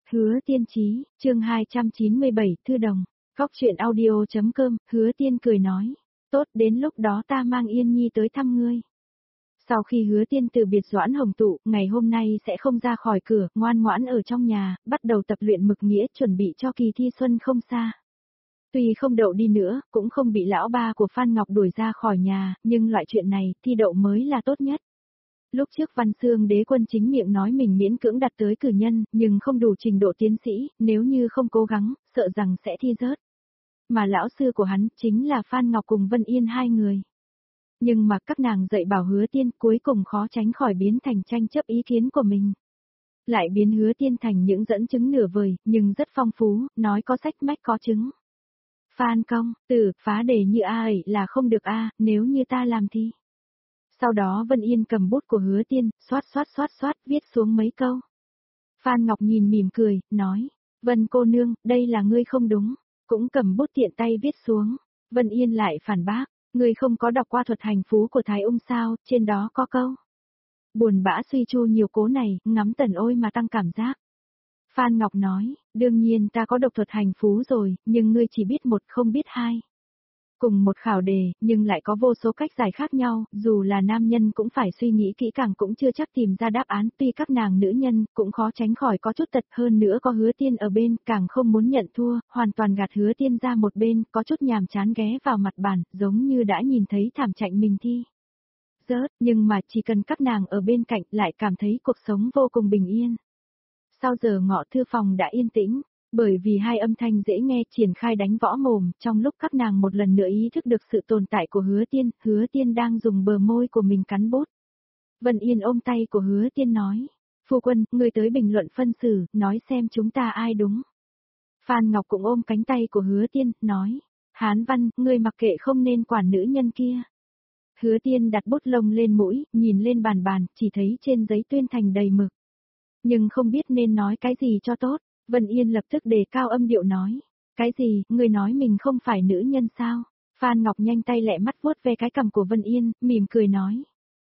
Hứa Tiên Chí, chương 297, Thư Đồng, Góc truyện audio.com, Hứa Tiên cười nói, tốt đến lúc đó ta mang Yên Nhi tới thăm ngươi. Sau khi Hứa Tiên từ biệt Doãn Hồng Tụ, ngày hôm nay sẽ không ra khỏi cửa, ngoan ngoãn ở trong nhà, bắt đầu tập luyện mực nghĩa chuẩn bị cho kỳ thi xuân không xa. Tuy không đậu đi nữa, cũng không bị lão ba của Phan Ngọc đuổi ra khỏi nhà, nhưng loại chuyện này, thi đậu mới là tốt nhất. Lúc trước Văn Xương Đế Quân chính miệng nói mình miễn cưỡng đạt tới cử nhân, nhưng không đủ trình độ tiến sĩ, nếu như không cố gắng, sợ rằng sẽ thi rớt. Mà lão sư của hắn chính là Phan Ngọc cùng Vân Yên hai người. Nhưng mà các nàng dạy bảo Hứa Tiên cuối cùng khó tránh khỏi biến thành tranh chấp ý kiến của mình. Lại biến Hứa Tiên thành những dẫn chứng nửa vời, nhưng rất phong phú, nói có sách mách có chứng. Phan công, phá đề như A ấy là không được A, nếu như ta làm thì. Sau đó Vân Yên cầm bút của Hứa Tiên, xoát, viết xuống mấy câu. Phan Ngọc nhìn mỉm cười, nói, Vân cô nương, đây là ngươi không đúng, cũng cầm bút tiện tay viết xuống. Vân Yên lại phản bác, ngươi không có đọc qua thuật hành phú của Thái Ung sao, trên đó có câu. Buồn bã suy chu nhiều cố này, ngắm tần ôi mà tăng cảm giác. Phan Ngọc nói, đương nhiên ta có độc thuật hành phú rồi, nhưng ngươi chỉ biết một không biết hai. Cùng một khảo đề, nhưng lại có vô số cách giải khác nhau, dù là nam nhân cũng phải suy nghĩ kỹ càng cũng chưa chắc tìm ra đáp án, tuy các nàng nữ nhân cũng khó tránh khỏi có chút tật hơn nữa có Hứa Tiên ở bên, càng không muốn nhận thua, hoàn toàn gạt Hứa Tiên ra một bên, có chút nhàm chán ghé vào mặt bàn, giống như đã nhìn thấy thảm trạng mình thi. Rớt, nhưng mà chỉ cần các nàng ở bên cạnh lại cảm thấy cuộc sống vô cùng bình yên. Sau giờ ngọ thư phòng đã yên tĩnh. Bởi vì hai âm thanh dễ nghe triển khai đánh võ mồm, trong lúc các nàng một lần nữa ý thức được sự tồn tại của Hứa Tiên đang dùng bờ môi của mình cắn bút. Vân Yên ôm tay của Hứa Tiên nói, phu quân, người tới bình luận phân xử, nói xem chúng ta ai đúng. Phan Ngọc cũng ôm cánh tay của Hứa Tiên, nói, Hán Văn, ngươi mặc kệ không nên quản nữ nhân kia. Hứa Tiên đặt bút lông lên mũi, nhìn lên bàn, chỉ thấy trên giấy tuyên thành đầy mực. Nhưng không biết nên nói cái gì cho tốt. Vân Yên lập tức đề cao âm điệu nói, cái gì, người nói mình không phải nữ nhân sao? Phan Ngọc nhanh tay lẹ mắt vuốt ve cái cằm của Vân Yên, mỉm cười nói.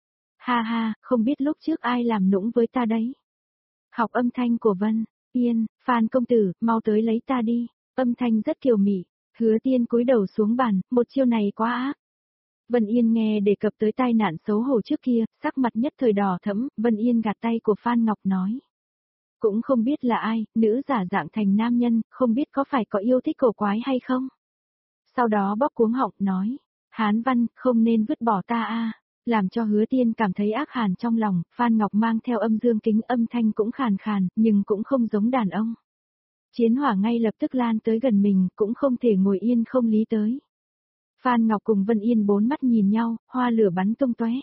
Ha ha, không biết lúc trước ai làm nũng với ta đấy. Học âm thanh của Vân Yên, Phan công tử, mau tới lấy ta đi, âm thanh rất kiều mị. Hứa Tiên cúi đầu xuống bàn, một chiêu này quá ác. Vân Yên nghe đề cập tới tai nạn xấu hổ trước kia, sắc mặt nhất thời đỏ thẫm, Vân Yên gạt tay của Phan Ngọc nói. Cũng không biết là ai, nữ giả dạng thành nam nhân, không biết có phải có yêu thích cổ quái hay không. Sau đó bóp cuống họng nói, Hán Văn, không nên vứt bỏ ta a. Làm cho Hứa Tiên cảm thấy ác hàn trong lòng, Phan Ngọc mang theo âm dương kính âm thanh cũng khàn, nhưng cũng không giống đàn ông. Chiến hỏa ngay lập tức lan tới gần mình, cũng không thể ngồi yên không lý tới. Phan Ngọc cùng Vân Yên bốn mắt nhìn nhau, hoa lửa bắn tung tóe.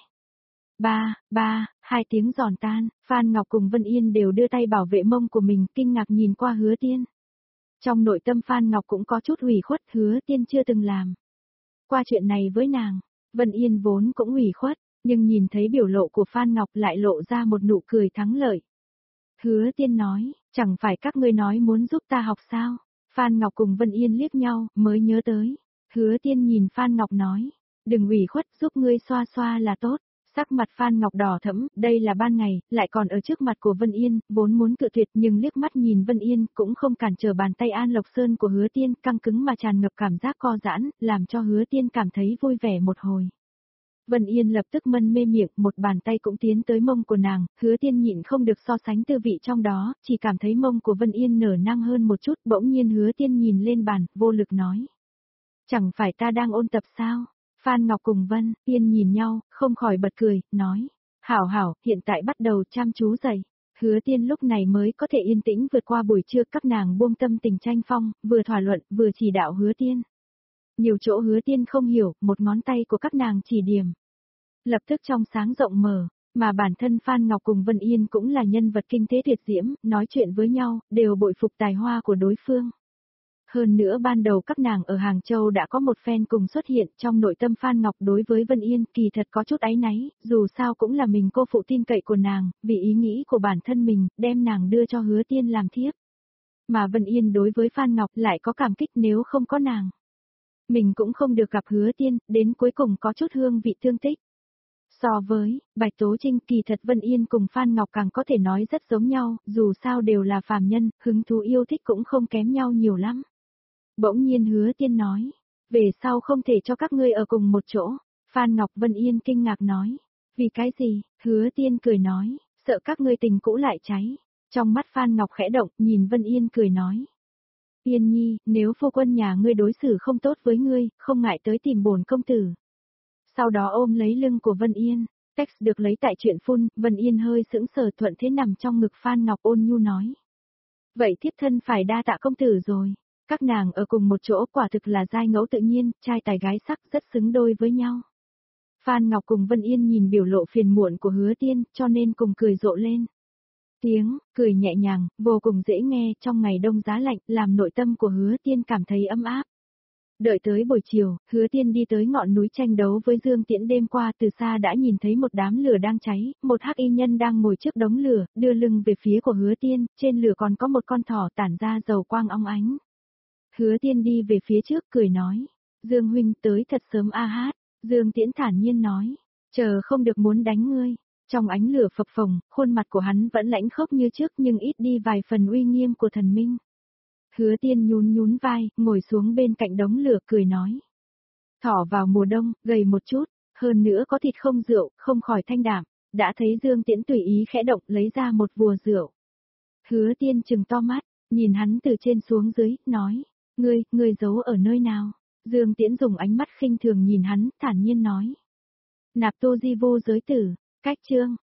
Hai tiếng giòn tan, Phan Ngọc cùng Vân Yên đều đưa tay bảo vệ mông của mình, kinh ngạc nhìn qua Hứa Tiên. Trong nội tâm Phan Ngọc cũng có chút ủy khuất, Hứa Tiên chưa từng làm qua chuyện này với nàng. Vân Yên vốn cũng ủy khuất, nhưng nhìn thấy biểu lộ của Phan Ngọc lại lộ ra một nụ cười thắng lợi. Hứa Tiên nói, chẳng phải các ngươi nói muốn giúp ta học sao? Phan Ngọc cùng Vân Yên liếc nhau, mới nhớ tới. Hứa Tiên nhìn Phan Ngọc nói, đừng ủy khuất, giúp ngươi xoa xoa là tốt. Sắc mặt Phan Ngọc đỏ thẫm, đây là ban ngày, lại còn ở trước mặt của Vân Yên, vốn muốn cự tuyệt nhưng liếc mắt nhìn Vân Yên cũng không cản trở bàn tay An Lộc Sơn của Hứa Tiên, căng cứng mà tràn ngập cảm giác co giãn, làm cho Hứa Tiên cảm thấy vui vẻ một hồi. Vân Yên lập tức mân mê miệng, một bàn tay cũng tiến tới mông của nàng, Hứa Tiên nhịn không được so sánh tư vị trong đó, chỉ cảm thấy mông của Vân Yên nở năng hơn một chút, bỗng nhiên Hứa Tiên nhìn lên bàn, vô lực nói. Chẳng phải ta đang ôn tập sao? Phan Ngọc cùng Vân Yên nhìn nhau, không khỏi bật cười, nói. Hảo, hiện tại bắt đầu chăm chú dậy. Hứa Tiên lúc này mới có thể yên tĩnh vượt qua buổi trưa, các nàng buông tâm tình tranh phong, vừa thỏa luận, vừa chỉ đạo Hứa Tiên. Nhiều chỗ Hứa Tiên không hiểu, một ngón tay của các nàng chỉ điểm. Lập tức trong sáng rộng mở, mà bản thân Phan Ngọc cùng Vân Yên cũng là nhân vật kinh tế tuyệt diễm, nói chuyện với nhau, đều bội phục tài hoa của đối phương. Hơn nữa ban đầu các nàng ở Hàng Châu đã có một fan cùng xuất hiện, trong nội tâm Phan Ngọc đối với Vân Yên kỳ thật có chút áy náy, dù sao cũng là mình cô phụ tin cậy của nàng, vì ý nghĩ của bản thân mình, đem nàng đưa cho Hứa Tiên làm thiếp. Mà Vân Yên đối với Phan Ngọc lại có cảm kích, nếu không có nàng. Mình cũng không được gặp Hứa Tiên, đến cuối cùng có chút hương vị thương tích. So với Bạch Tố Trinh, kỳ thật Vân Yên cùng Phan Ngọc càng có thể nói rất giống nhau, dù sao đều là phàm nhân, hứng thú yêu thích cũng không kém nhau nhiều lắm. Bỗng nhiên Hứa Tiên nói, về sau không thể cho các ngươi ở cùng một chỗ. Phan Ngọc Vân Yên kinh ngạc nói, vì cái gì? Hứa Tiên cười nói, sợ các ngươi tình cũ lại cháy. Trong mắt Phan Ngọc khẽ động, nhìn Vân Yên cười nói. Yên nhi, nếu phu quân nhà ngươi đối xử không tốt với ngươi, không ngại tới tìm bổn công tử. Sau đó ôm lấy lưng của Vân Yên, text được lấy tại chuyện phun, Vân Yên hơi sững sờ thuận thế nằm trong ngực Phan Ngọc ôn nhu nói. Vậy thiếp thân phải đa tạ công tử rồi. Các nàng ở cùng một chỗ quả thực là giai ngẫu tự nhiên, trai tài gái sắc rất xứng đôi với nhau. Phan Ngọc cùng Vân Yên nhìn biểu lộ phiền muộn của Hứa Tiên, cho nên cùng cười rộ lên. Tiếng cười nhẹ nhàng, vô cùng dễ nghe trong ngày đông giá lạnh, làm nội tâm của Hứa Tiên cảm thấy ấm áp. Đợi tới buổi chiều, Hứa Tiên đi tới ngọn núi tranh đấu với Dương Tiễn, đêm qua từ xa đã nhìn thấy một đám lửa đang cháy, một hắc y nhân đang ngồi trước đống lửa, đưa lưng về phía của Hứa Tiên, trên lửa còn có một con thỏ tản ra dầu quang óng ánh. Hứa Tiên đi về phía trước cười nói, Dương huynh tới thật sớm a hát. Dương Tiễn thản nhiên nói, chờ không được muốn đánh ngươi. Trong ánh lửa phập phồng, khuôn mặt của hắn vẫn lãnh khốc như trước nhưng ít đi vài phần uy nghiêm của thần minh. Hứa Tiên nhún nhún vai, ngồi xuống bên cạnh đống lửa cười nói. Thỏ vào mùa đông, gầy một chút, hơn nữa có thịt không rượu, không khỏi thanh đạm. Đã thấy Dương Tiễn tùy ý khẽ động lấy ra một vùa rượu. Hứa Tiên trừng to mắt, nhìn hắn từ trên xuống dưới, nói, ngươi giấu ở nơi nào? Dương Tiễn dùng ánh mắt khinh thường nhìn hắn, thản nhiên nói. Nạp Tô Di vô giới tử, cách chương.